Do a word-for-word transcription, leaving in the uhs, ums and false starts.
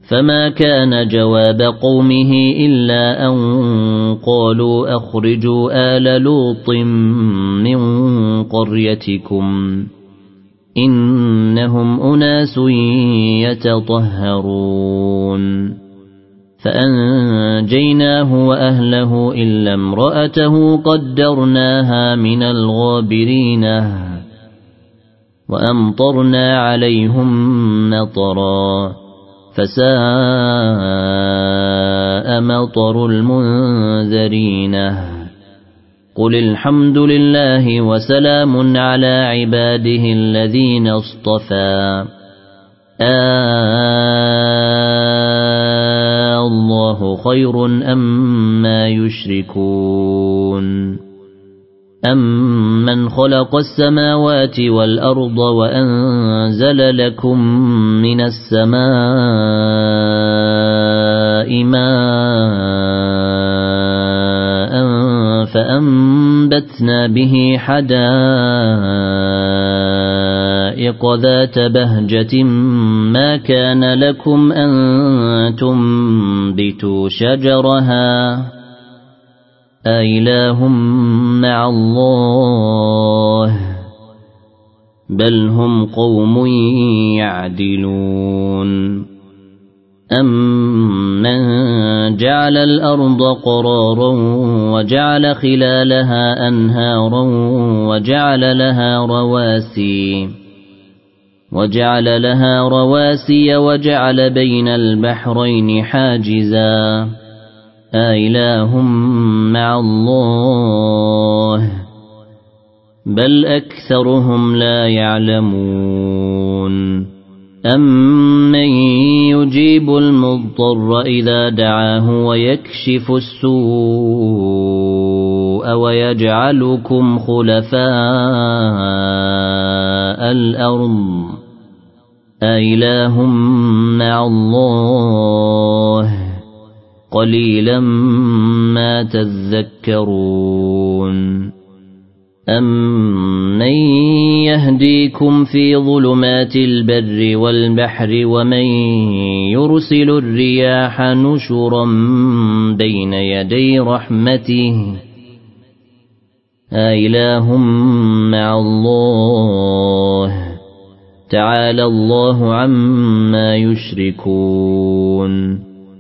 فما كان جواب قومه إلا أن قالوا أخرجوا آل لوط من قريتكم إنهم أناس يتطهرون فأنجيناه وأهله إلا امرأته قدرناها من الغابرين وأمطرنا عليهم مطرا فساء مطر المنذرين قل الحمد لله وسلام على عباده الذين اصطفى آه الله خير أما يشركون أمن خلق السماوات والأرض وأنزل لكم من السماء ماء فأنبتنا به حدائق ذات بهجة ما كان لكم أن تنبتوا شجرها أإله مع الله بل هم قوم يعدلون أمن جعل الأرض قرارا وجعل خلالها أنهارا وجعل لها رواسي وجعل لها رواسي وجعل بين البحرين حاجزا أإله مع الله بل أكثرهم لا يعلمون أمن يجيب المضطر إذا دعاه ويكشف السوء ويجعلكم خلفاء الأرض أإله مع الله قليلا ما تذكرون أمن يهديكم في ظلمات البر والبحر ومن يرسل الرياح نشرا بين يدي رحمته أإله مع الله تعالى الله عما يشركون